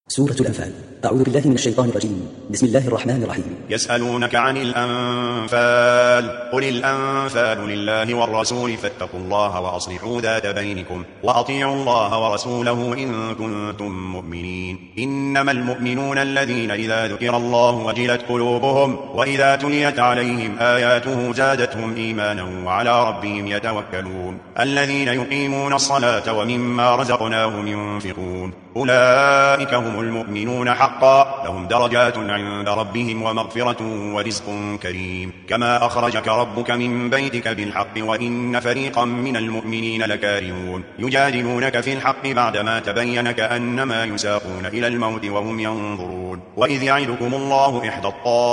سورة الأنفال. أعوذ بالله من الشيطان الرجيم. بسم الله الرحمن الرحيم. يسألونك عن الأنفال قل الأنفال لله والرسول فاتقوا الله وأصلحوا ذات بينكم وأطيعوا الله ورسوله إن كنتم مؤمنين. إنما المؤمنون الذين إذا ذكر الله وجلت قلوبهم وإذا تليت عليهم آياته زادتهم إيمانا وعلى ربهم يتوكلون. الذين يقيمون الصلاة ومما رزقناهم ينفقون أولئك هم المؤمنون حقا لهم درجات عند ربهم ومغفرة ورزق كريم. كما أخرجك ربك من بيتك بالحق وإن فريقا من المؤمنين لكارهون يجادلونك في الحق بعدما تبين كأنما يساقون إلى الموت وهم ينظرون. وإذ يعدكم الله إحدى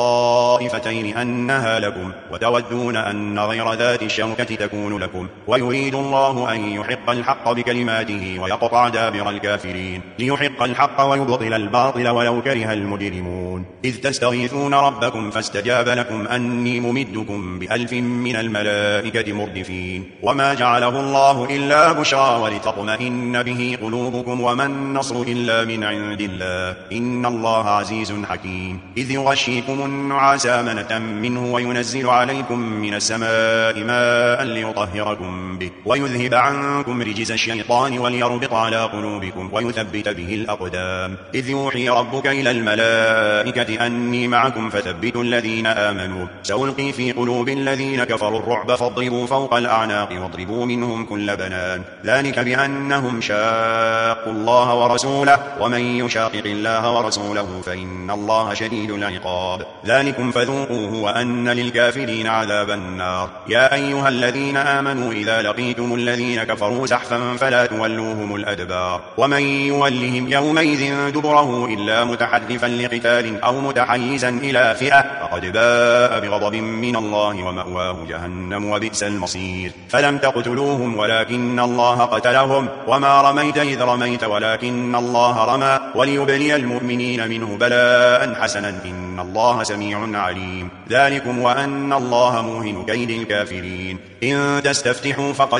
الطائفتين أنها لكم وتودون أن غير ذات الشوكة تكون لكم ويريد الله أن يحق الحق بكلماته ويقطع دابر الكافرين ليحق الحق ويبطل الباطل ولو كره المجرمون. إذ تستغيثون ربكم فاستجاب لكم أني ممدكم ب1000 من الملائكة مردفين. وما جعله الله إلا بشرى ولتطمئن به قلوبكم وما النصر إلا من عند الله إن الله عزيز حكيم. إذ يغشيكم النعاس أمنة منه وينزل عليكم من السماء ماء ليطهركم به ويذهب عنكم رجز الشيطان وليربط على قلوبكم ويثبت به الأقدام. إذ يوحي ربك إلى الملائكة أني معكم فثبتوا الذين آمنوا سألقي في قلوب الذين كفروا الرعب فاضربوا فوق الأعناق واضربوا منهم كل بنان ذلك بأنهم شاقوا الله ورسوله ومن يشاقق الله ورسوله فإن الله شديد العقاب. ذلكم فذوقوه وأن للكافرين عذاب النار. يا أيها الذين آمنوا إذا لقيتم الذين كفروا زحفا فلا تولوهم الأدبار ومن يولهم يومئذ دبره إلا متحرفا لقتال أو متحيزا إلى فئة فقد باء بغضب من الله ومأواه جهنم وبئس المصير. فلم تقتلوهم ولكن الله قتلهم وما رميت إذ رميت ولكن الله رمى وليبلي المؤمنين منه بلاء حسنا إن الله سميع عليم. ذلكم وأن الله موهن كيد الكافرين. إن تستفتحوا فقد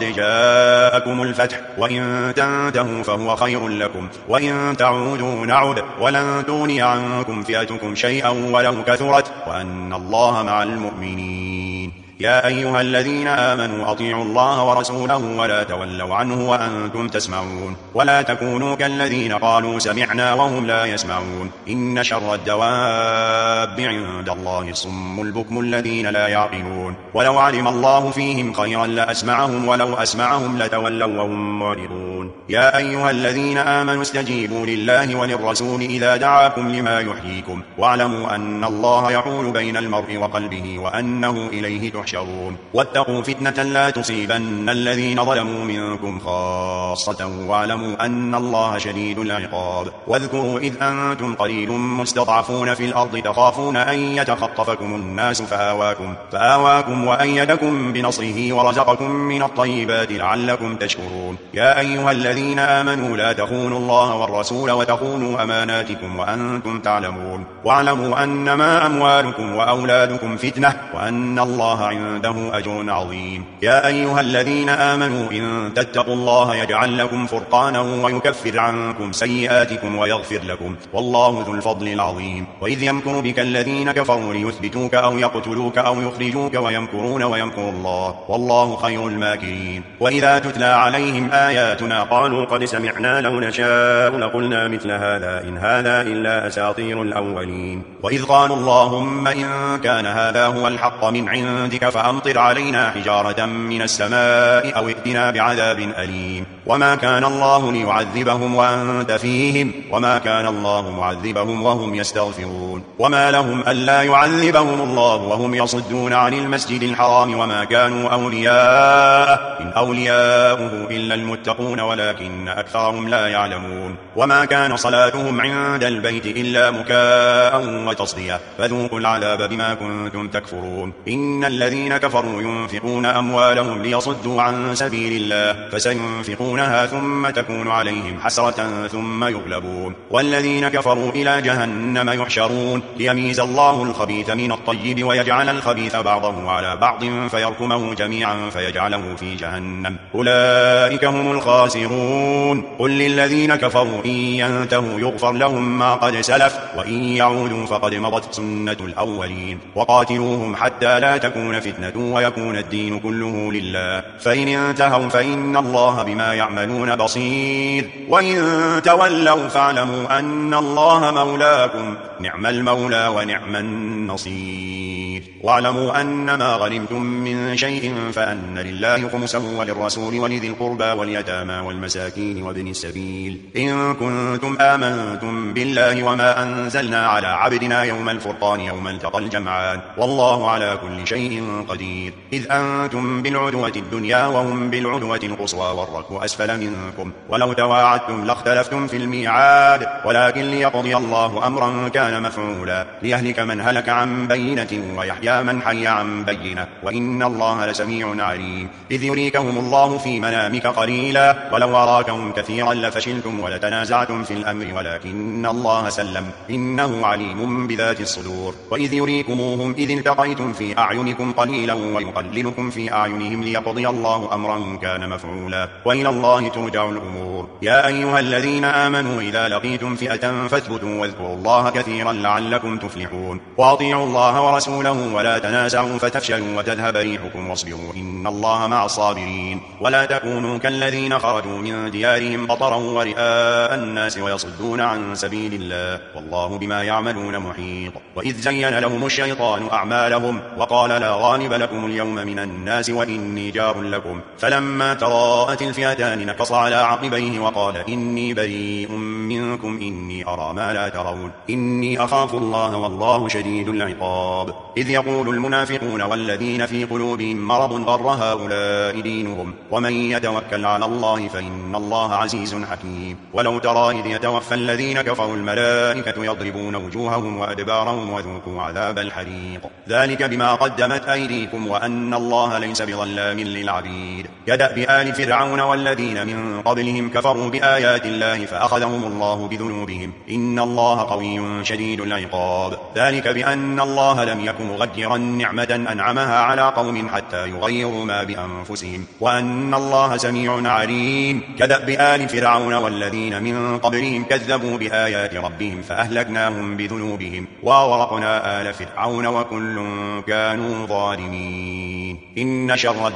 جاءكم الفتح وإن تنتهوا فهو خير لكم وإن تعودوا نعد ولن تغني عنكم فئتكم شيئا ولو كثرت وأن الله مع المؤمنين. يا أيها الذين آمنوا أطيعوا الله ورسوله ولا تولوا عنه وأنتم تسمعون ولا تكونوا كالذين قالوا سمعنا وهم لا يسمعون. إن شر الدواب عند الله الصم البكم الذين لا يعقلون. ولو علم الله فيهم خيرا لأسمعهم ولو أسمعهم لتولوا وهم معرضون. يا أيها الذين آمنوا استجيبوا لله وللرسول إذا دعاكم لما يحييكم واعلموا أن الله يحول بين المرء وقلبه وأنه إليه تحشرون. واتقوا فتنة لا تصيبن الذين ظلموا منكم خاصة واعلموا أن الله شديد العقاب. واذكروا إذ أنتم قليل مستضعفون في الأرض تخافون أن يتخطفكم الناس فآواكم وأيدكم بنصره ورزقكم من الطيبات لعلكم تشكرون. يا أيها الذين آمنوا لا تخونوا الله والرسول وتخونوا أماناتكم وأنتم تعلمون. واعلموا أنما أموالكم وأولادكم فتنة وأن الله عنده أجر عظيم. يا أيها الذين آمنوا إن تتقوا الله يجعل لكم فرقانا ويكفر عنكم سيئاتكم ويغفر لكم والله ذو الفضل العظيم. وإذ يمكر بك الذين كفروا ليثبتوك أو يقتلوك أو يخرجوك ويمكرون ويمكر الله والله خير الماكرين. وإذا تتلى عليهم آياتنا قالوا قد سمعنا لو نشاء لقلنا مثل هذا إن هذا إلا أساطير الأولين. وإذ قالوا اللهم إن كان هذا هو الحق من عندك فأمطر علينا حجارة من السماء أو ائتنا بعذاب أليم. وما كان الله ليعذبهم وأنت فيهم وما كان الله معذبهم وهم يستغفرون. وما لهم ألا يعذبهم الله وهم يصدون عن المسجد الحرام وما كانوا أولياءه إن أولياؤه إلا المتقون ولكن أكثرهم لا يعلمون. وما كان صلاتهم عند البيت إلا مكاء وتصدية فذوقوا العذاب بما كنتم تكفرون. إن الذين كفروا ينفقون أموالهم ليصدوا عن سبيل الله فسينفقون يخفونها ثم تكون عليهم حسرة ثم يغلبون. والذين كفروا إلى جهنم يحشرون ليميز الله الخبيث من الطيب ويجعل الخبيث بعضه على بعض فيركمه جميعا فيجعله في جهنم أولئك هم الخاسرون. قل للذين كفروا إن ينتهوا يغفر لهم ما قد سلف وإن يعودوا فقد مضت سنة الأولين وقاتلوهم حتى لا تكون فتنة ويكون الدين كله لله فإن انتهوا فإن الله بما يعملون بصير وإن تولوا فاعلموا أن الله مولاكم نعم المولى ونعم النصير. واعلموا أن ما غنمتم من شيء فأن لله خمسه وللرسول ولذي القربى واليتامى والمساكين وابن السبيل إن كنتم آمنتم بالله وما أنزلنا على عبدنا يوم الفرقان يوم التقى الجمعان والله على كل شيء قدير. إذ أنتم بالعدوة الدنيا وهم بالعدوة القصوى والركب أسفل منكم ولو تواعدتم لاختلفتم في الميعاد ولكن ليقضي الله أمرا كان مفعولا ليهلك من هلك عن بينة ويحيى من حي عن بينة وإن الله لسميع عليم. إذ يريكهم الله في منامك قليلا ولو أراكهم كثيرا لفشلتم ولتنازعتم في الأمر ولكن الله سلم إنه عليم بذات الصدور. وإذ يريكموهم إذ التقيتم في أعينكم قليلا ويقللكم في أعينهم ليقضي الله أمرا كان مفعولا وإلى الله ترجع الأمور. يا أيها الذين آمنوا إذا لقيتم فئة فاثبتوا واذكروا الله كثيرا لعلكم تفلحون. وأطيعوا الله ورسوله ولا تنازعوا فتفشلوا وتذهب ريحكم واصبروا إن الله مع الصابرين. ولا تكونوا كالذين خرجوا من ديارهم بطرا ورئاء الناس ويصدون عن سبيل الله والله بما يعملون محيط. وإذ زين لهم الشيطان أعمالهم وقال لا غالب لكم اليوم من الناس وإني جار لكم فلما تراءت الفئتان نكص على عقبيه وقال إني بريء منكم إني أرى ما لا ترون إني أخاف الله والله شديد العقاب. إذ يقول المنافقون والذين في قلوبهم مرض غر هؤلاء دينهم ومن يتوكل على الله فإن الله عزيز حكيم. ولو ترى إذ يتوفى الذين كفروا الملائكة يضربون وجوههم وأدبارهم وذوقوا عذاب الحريق ذلك بما قدمت أيديكم وأن الله ليس بظلام للعبيد. كدأب آل فرعون والذين من قبلهم كفروا بآيات الله فأخذهم الله بذنوبهم إن الله قوي شديد العقاب. ذلك بأن الله لم يكن مغيرا نعمة أنعمها على قوم حتى يغيروا ما بأنفسهم وأن الله سميع عليم. كدأب آل فرعون والذين من قبلهم كذبوا بآيات ربهم فأهلكناهم بذنوبهم وأغرقنا آل فرعون وكل كانوا ظالمين. إن شر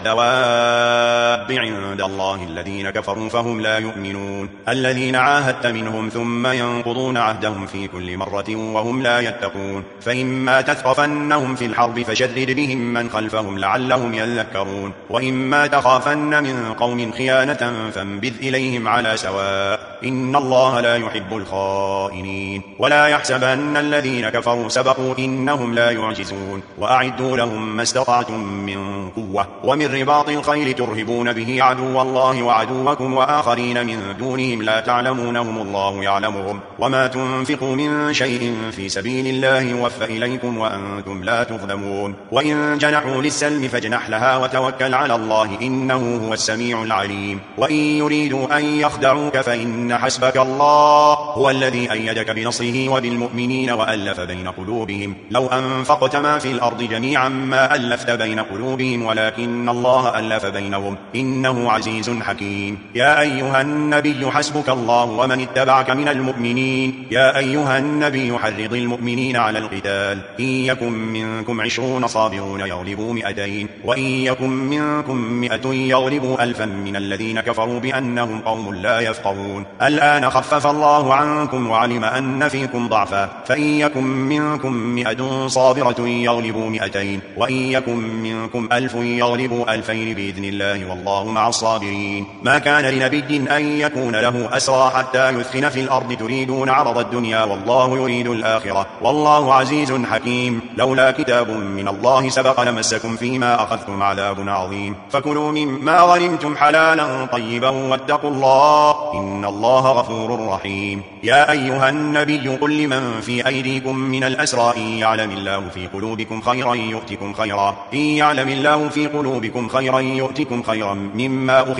الدواب عند الله الذين كفروا فهم لا يؤمنون الذين عاهدت منهم ثم ينقضون عهدهم في كل مرة وهم لا يتقون. فإما تثقفنهم في الحرب فشدد بهم من خلفهم لعلهم يذكرون وإما تخافن من قوم خيانة فانبذ إليهم على سواء إن الله لا يحب الخائنين. ولا يحسبن الذين كفروا سبقوا إنهم لا يعجزون. وأعدوا لهم ما استطعتم من قوة ومن رباط الخيل ترهبون به عدو الله وعدوكم وآخرين من دونهم لا تعلمونهم الله يعلمهم وما تنفقوا من شيء في سبيل الله يوفى إليكم وأنتم لا تظلمون. وإن جنحوا للسلم فاجنح لها وتوكل على الله إنه هو السميع العليم. وإن يريدوا أن يخدعوك فإن حسبك الله هو الذي أيدك بنصره وبالمؤمنين وألف بين قلوبهم لو أنفقت ما في الأرض جميعا ما ألفت بين قلوبهم ولكن الله ألف بينهم إنه عزيز حكيم. يا أيها النبي حسبك الله ومن اتبعك من المؤمنين. يا أيها النبي حرض المؤمنين على القتال إن يكن منكم 20 صابرون يغلبوا 200 وإن يكن منكم 100 يغلبوا 1000 من الذين كفروا بأنهم قوم لا يفقهون. الآن خفف الله عنكم وعلم أن فيكم ضعفا فإن يكن منكم 100 صابرة يغلبوا 200 وإن يكن منكم 1000 يغلبوا 2000 بإذن الله والله مع الصابرين. ما كان لنبي أن يكون له أسرى حتى يثخن في الأرض تريدون عرض الدنيا والله يريد الآخرة والله عزيز حكيم. لولا كتاب من الله سبق لمسكم فيما أخذتم عذاب عظيم. فكلوا مما غنمتم حلالا طيبا واتقوا الله إن الله غفور رحيم. يا أيها النبي قل لمن في أيديكم من الأسرى إن يعلم الله في قلوبكم خيرا يؤتكم خيرا مما أخذ منكم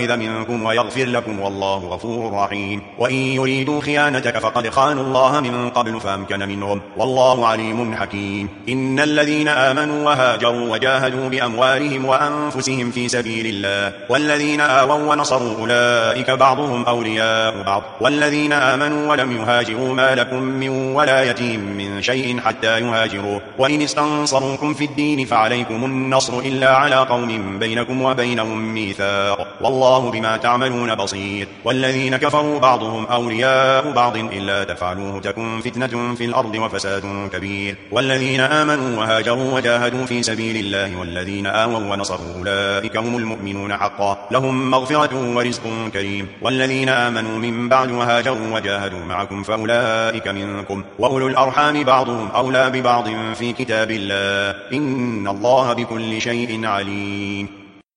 لكم ويغفر لكم والله غفور رحيم. وإن يريدوا خيانتك فقد خانوا الله من قبل فأمكن منهم والله عليم حكيم. إن الذين آمنوا وهاجروا وجاهدوا بأموالهم وأنفسهم في سبيل الله والذين آووا ونصروا أولئك بعضهم أولياء بعض والذين آمنوا ولم يهاجروا ما لكم من ولايتهم من شيء حتى يهاجروا وإن استنصروكم في الدين فعليكم النصر إلا على قوم بينكم وبينهم ميثاق والله بما تعملون بصير. والذين كفروا بعضهم أولياء بعض إلا تفعلوه تكن فتنة في الأرض وفساد كبير. والذين آمنوا وهاجروا وجاهدوا في سبيل الله والذين آووا ونصروا أولئك هم المؤمنون حقا لهم مغفرة ورزق كريم. والذين آمنوا من بعد وهاجروا وجاهدوا معكم فأولئك منكم وأولو الأرحام بعضهم أولى ببعض في كتاب الله إن الله بكل شيء عليم.